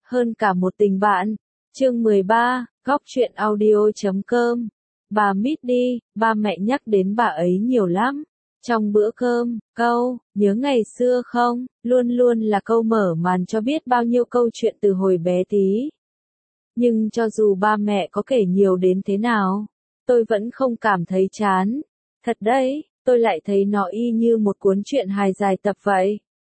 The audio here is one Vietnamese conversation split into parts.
hơn cả một tình bạn. Chương 13, góc truyện audio.com. Bà Mít đi, ba mẹ nhắc đến bà ấy nhiều lắm. Trong bữa cơm, câu, nhớ ngày xưa không, luôn luôn là câu mở màn cho biết bao nhiêu câu chuyện từ hồi bé tí. Nhưng cho dù ba mẹ có kể nhiều đến thế nào, tôi vẫn không cảm thấy chán. Thật đấy, tôi lại thấy nó y như một cuốn truyện hài dài tập vậy.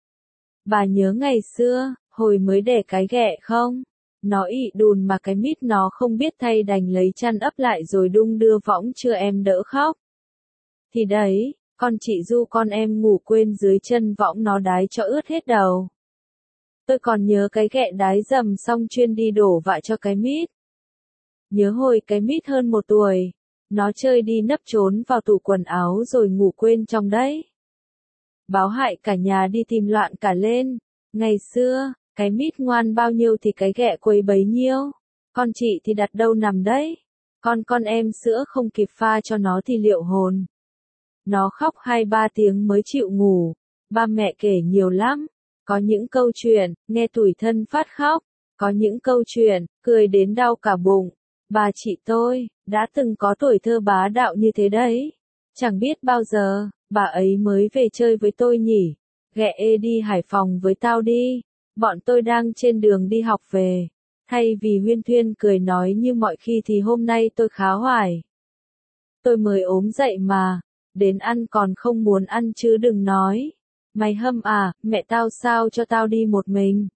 Bà nhớ ngày xưa, hồi mới đẻ cái ghẹ không? Nó ị đùn mà cái mít nó không biết thay đành lấy chăn ấp lại rồi đung đưa võng chưa em đỡ khóc. Thì đấy, con chị Du con em ngủ quên dưới chân võng nó đái cho ướt hết đầu. Tôi còn nhớ cái ghẹ đái dầm xong chuyên đi đổ vạ cho cái mít. Nhớ hồi cái mít hơn 1 tuổi, nó chơi đi nấp trốn vào tủ quần áo rồi ngủ quên trong đấy. Báo hại cả nhà đi tìm loạn cả lên. Ngày xưa, cái mít ngoan bao nhiêu thì cái ghẹ quấy bấy nhiêu. Con chị thì đặt đâu nằm đấy. Con em sữa không kịp pha cho nó thì liệu hồn. Nó khóc 2-3 tiếng mới chịu ngủ. Ba mẹ kể nhiều lắm. Có những câu chuyện, nghe tủi thân phát khóc. Có những câu chuyện, cười đến đau cả bụng. Bà chị tôi, đã từng có tuổi thơ bá đạo như thế đấy. Chẳng biết bao giờ, bà ấy mới về chơi với tôi nhỉ. Ghẹ ê đi Hải Phòng với tao đi. Bọn tôi đang trên đường đi học về. Thay vì huyên thuyên cười nói như mọi khi thì hôm nay tôi khá hoài. Tôi mới ốm dậy mà. Đến ăn còn không muốn ăn chứ đừng nói. Mày hâm à, mẹ tao sao cho tao đi một mình.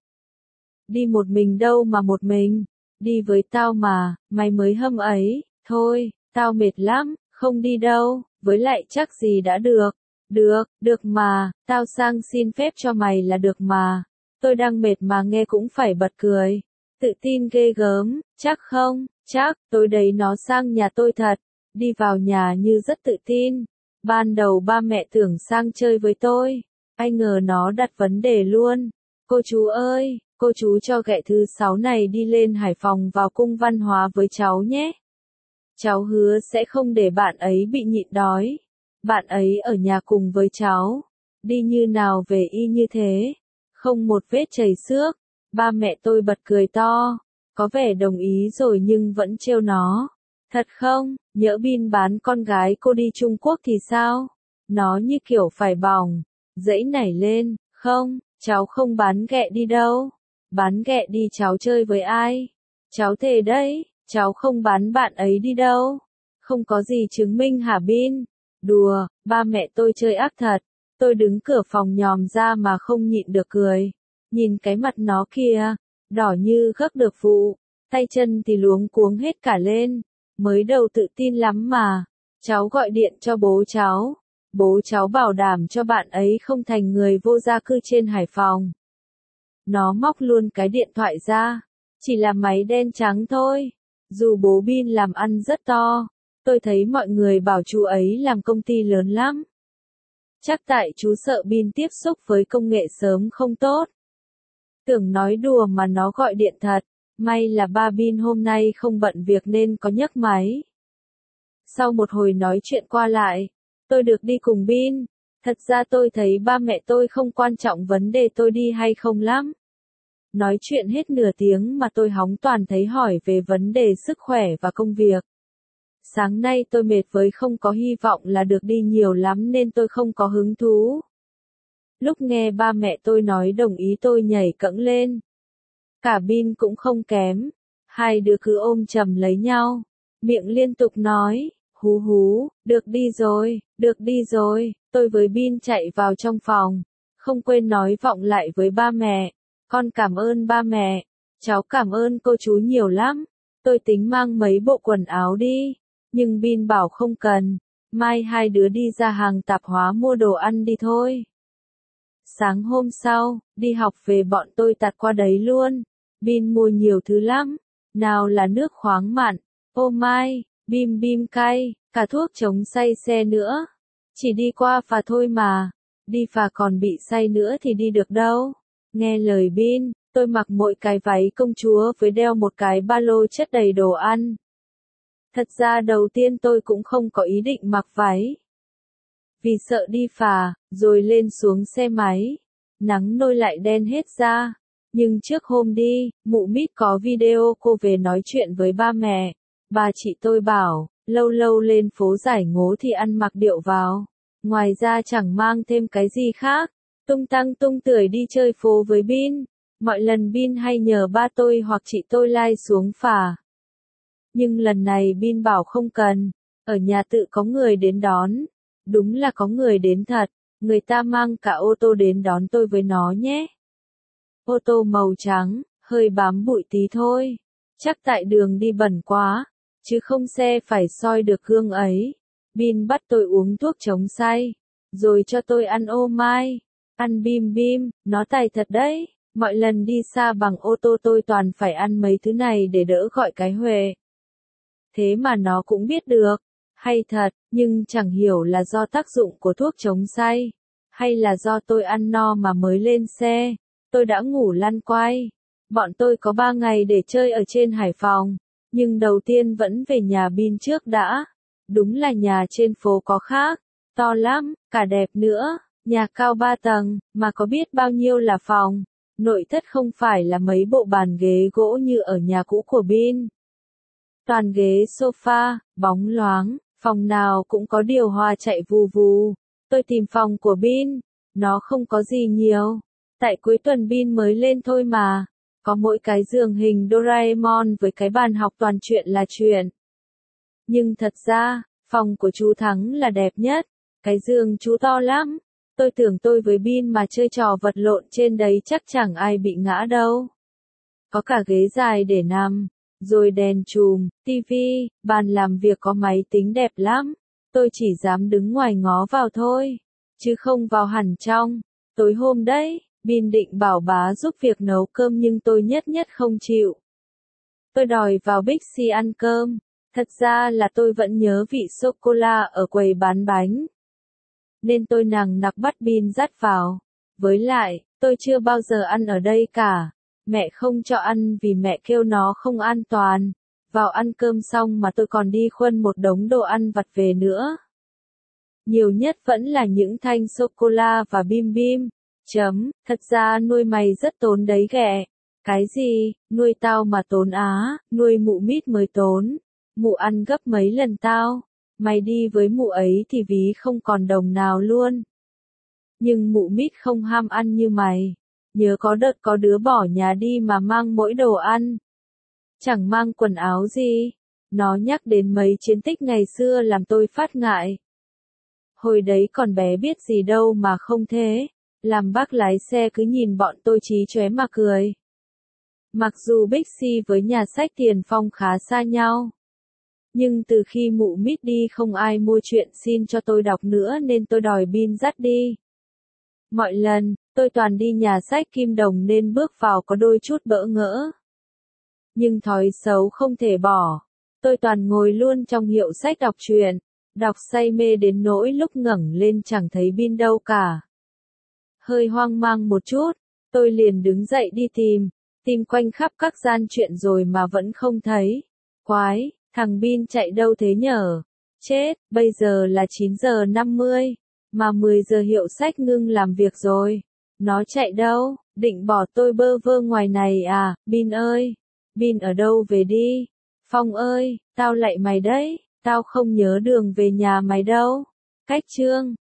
Đi một mình đâu mà một mình. Đi với tao mà, mày mới hâm ấy. Thôi, tao mệt lắm, không đi đâu. Với lại chắc gì đã được. Được mà, tao sang xin phép cho mày là được mà. Tôi đang mệt mà nghe cũng phải bật cười. Tự tin ghê gớm, chắc không, chắc, tối đấy nó sang nhà tôi thật. Đi vào nhà như rất tự tin. Ban đầu ba mẹ tưởng sang chơi với tôi. Ai ngờ nó đặt vấn đề luôn. Cô chú ơi, cô chú cho ghẹ thứ 6 này đi lên Hải Phòng vào cung văn hóa với cháu nhé. Cháu hứa sẽ không để bạn ấy bị nhịn đói. Bạn ấy ở nhà cùng với cháu. Đi như nào về y như thế. Không một vết chảy xước. Ba mẹ tôi bật cười to. Có vẻ đồng ý rồi nhưng vẫn trêu nó. Thật không, nhỡ Bin bán con gái cô đi Trung Quốc thì sao? Nó như kiểu phải bỏng. Dãy nảy lên, không, cháu không bán ghẹ đi đâu. Bán ghẹ đi cháu chơi với ai? Cháu thề đấy, cháu không bán bạn ấy đi đâu. Không có gì chứng minh hả Bin? Đùa, ba mẹ tôi chơi ác thật. Tôi đứng cửa phòng nhòm ra mà không nhịn được cười. Nhìn cái mặt nó kìa, đỏ như gấc được vụ, tay chân thì luống cuống hết cả lên. Mới đầu tự tin lắm mà. Cháu gọi điện cho bố cháu. Bố cháu bảo đảm cho bạn ấy không thành người vô gia cư trên Hải Phòng. Nó móc luôn cái điện thoại ra. Chỉ là máy đen trắng thôi. Dù bố Bin làm ăn rất to. Tôi thấy mọi người bảo chú ấy làm công ty lớn lắm. Chắc tại chú sợ Bin tiếp xúc với công nghệ sớm không tốt. Tưởng nói đùa mà nó gọi điện thật. May là ba Bin hôm nay không bận việc nên có nhấc máy. Sau một hồi nói chuyện qua lại, tôi được đi cùng Bin. Thật ra tôi thấy ba mẹ tôi không quan trọng vấn đề tôi đi hay không lắm. Nói chuyện hết nửa tiếng mà tôi hóng toàn thấy hỏi về vấn đề sức khỏe và công việc. Sáng nay tôi mệt với không có hy vọng là được đi nhiều lắm nên tôi không có hứng thú. Lúc nghe ba mẹ tôi nói đồng ý tôi nhảy cẫng lên. Cả Bin cũng không kém. Hai đứa cứ ôm chầm lấy nhau. Miệng liên tục nói, hú hú, được đi rồi. Tôi với Bin chạy vào trong phòng. Không quên nói vọng lại với ba mẹ. Con cảm ơn ba mẹ. Cháu cảm ơn cô chú nhiều lắm. Tôi tính mang mấy bộ quần áo đi. Nhưng Bin bảo không cần. Mai hai đứa đi ra hàng tạp hóa mua đồ ăn đi thôi. Sáng hôm sau, đi học về bọn tôi tạt qua đấy luôn. Bin mua nhiều thứ lắm. Nào là nước khoáng mặn, ô mai, bim cay, cả thuốc chống say xe nữa. Chỉ đi qua phà thôi mà. Đi phà còn bị say nữa thì đi được đâu. Nghe lời Bin, tôi mặc mỗi cái váy công chúa với đeo một cái ba lô chất đầy đồ ăn. Thật ra đầu tiên tôi cũng không có ý định mặc váy. Vì sợ đi phà, rồi lên xuống xe máy. Nắng nôi lại đen hết da. Nhưng trước hôm đi, mụ Mít có video cô về nói chuyện với ba mẹ. Bà chị tôi bảo, lâu lâu lên phố giải ngố thì ăn mặc điệu vào. Ngoài ra chẳng mang thêm cái gì khác. Tung tăng tung tưởi đi chơi phố với Bin. Mọi lần Bin hay nhờ ba tôi hoặc chị tôi lai xuống phà. Nhưng lần này Bin bảo không cần. Ở nhà tự có người đến đón. Đúng là có người đến thật. Người ta mang cả ô tô đến đón tôi với nó nhé. Ô tô màu trắng, hơi bám bụi tí thôi. Chắc tại đường đi bẩn quá. Chứ không xe phải soi được gương ấy. Bin bắt tôi uống thuốc chống say. Rồi cho tôi ăn ô mai. Ăn bim bim, nó tài thật đấy. Mọi lần đi xa bằng ô tô tôi toàn phải ăn mấy thứ này để đỡ gọi cái huề. Thế mà nó cũng biết được. Hay thật, nhưng chẳng hiểu là do tác dụng của thuốc chống say. Hay là do tôi ăn no mà mới lên xe. Tôi đã ngủ lăn quay. Bọn tôi có 3 ngày để chơi ở trên Hải Phòng. Nhưng đầu tiên vẫn về nhà Bin trước đã. Đúng là nhà trên phố có khác. To lắm, cả đẹp nữa. Nhà cao 3 tầng, mà có biết bao nhiêu là phòng. Nội thất không phải là mấy bộ bàn ghế gỗ như ở nhà cũ của Bin. Toàn ghế sofa, bóng loáng, phòng nào cũng có điều hòa chạy vù vù. Tôi tìm phòng của Bin, nó không có gì nhiều. Tại cuối tuần Bin mới lên thôi mà. Có mỗi cái giường hình Doraemon với cái bàn học toàn chuyện là chuyện. Nhưng thật ra, phòng của chú Thắng là đẹp nhất. Cái giường chú to lắm. Tôi tưởng tôi với Bin mà chơi trò vật lộn trên đấy chắc chẳng ai bị ngã đâu. Có cả ghế dài để nằm, rồi đèn chùm, tivi, bàn làm việc có máy tính đẹp lắm. Tôi chỉ dám đứng ngoài ngó vào thôi, chứ không vào hẳn trong. Tối hôm đấy, Bin định bảo bá giúp việc nấu cơm nhưng tôi nhất nhất không chịu. Tôi đòi vào Bixi ăn cơm. Thật ra là tôi vẫn nhớ vị sô-cô-la ở quầy bán bánh. Nên tôi nằng nặc bắt Bin dắt vào. Với lại, tôi chưa bao giờ ăn ở đây cả. Mẹ không cho ăn vì mẹ kêu nó không an toàn. Vào ăn cơm xong mà tôi còn đi khuân một đống đồ ăn vặt về nữa. Nhiều nhất vẫn là những thanh sô-cô-la và bim bim. Thật ra nuôi mày rất tốn đấy ghẹ. Cái gì, nuôi tao mà tốn á, nuôi mụ Mít mới tốn. Mụ ăn gấp mấy lần tao. Mày đi với mụ ấy thì ví không còn đồng nào luôn. Nhưng mụ Mít không ham ăn như mày. Nhớ có đợt có đứa bỏ nhà đi mà mang mỗi đồ ăn. Chẳng mang quần áo gì. Nó nhắc đến mấy chiến tích ngày xưa làm tôi phát ngại. Hồi đấy còn bé biết gì đâu mà không thế. Làm bác lái xe cứ nhìn bọn tôi chí chóe mà cười. Mặc dù Bixi với nhà sách Tiền Phong khá xa nhau. Nhưng từ khi mụ Mít đi không ai mua truyện xin cho tôi đọc nữa nên tôi đòi Bin dắt đi. Mọi lần, tôi toàn đi nhà sách Kim Đồng nên bước vào có đôi chút bỡ ngỡ. Nhưng thói xấu không thể bỏ. Tôi toàn ngồi luôn trong hiệu sách đọc truyện. Đọc say mê đến nỗi lúc ngẩng lên chẳng thấy Bin đâu cả. Hơi hoang mang một chút, tôi liền đứng dậy đi tìm quanh khắp các gian truyện rồi mà vẫn không thấy. Quái, thằng Bin chạy đâu thế nhở? Chết, bây giờ là 9:50, mà 10 giờ hiệu sách ngưng làm việc rồi. Nó chạy đâu? Định bỏ tôi bơ vơ ngoài này à? Bin ơi! Bin ở đâu về đi? Phong ơi, tao lạy mày đấy, tao không nhớ đường về nhà mày đâu. Cách chương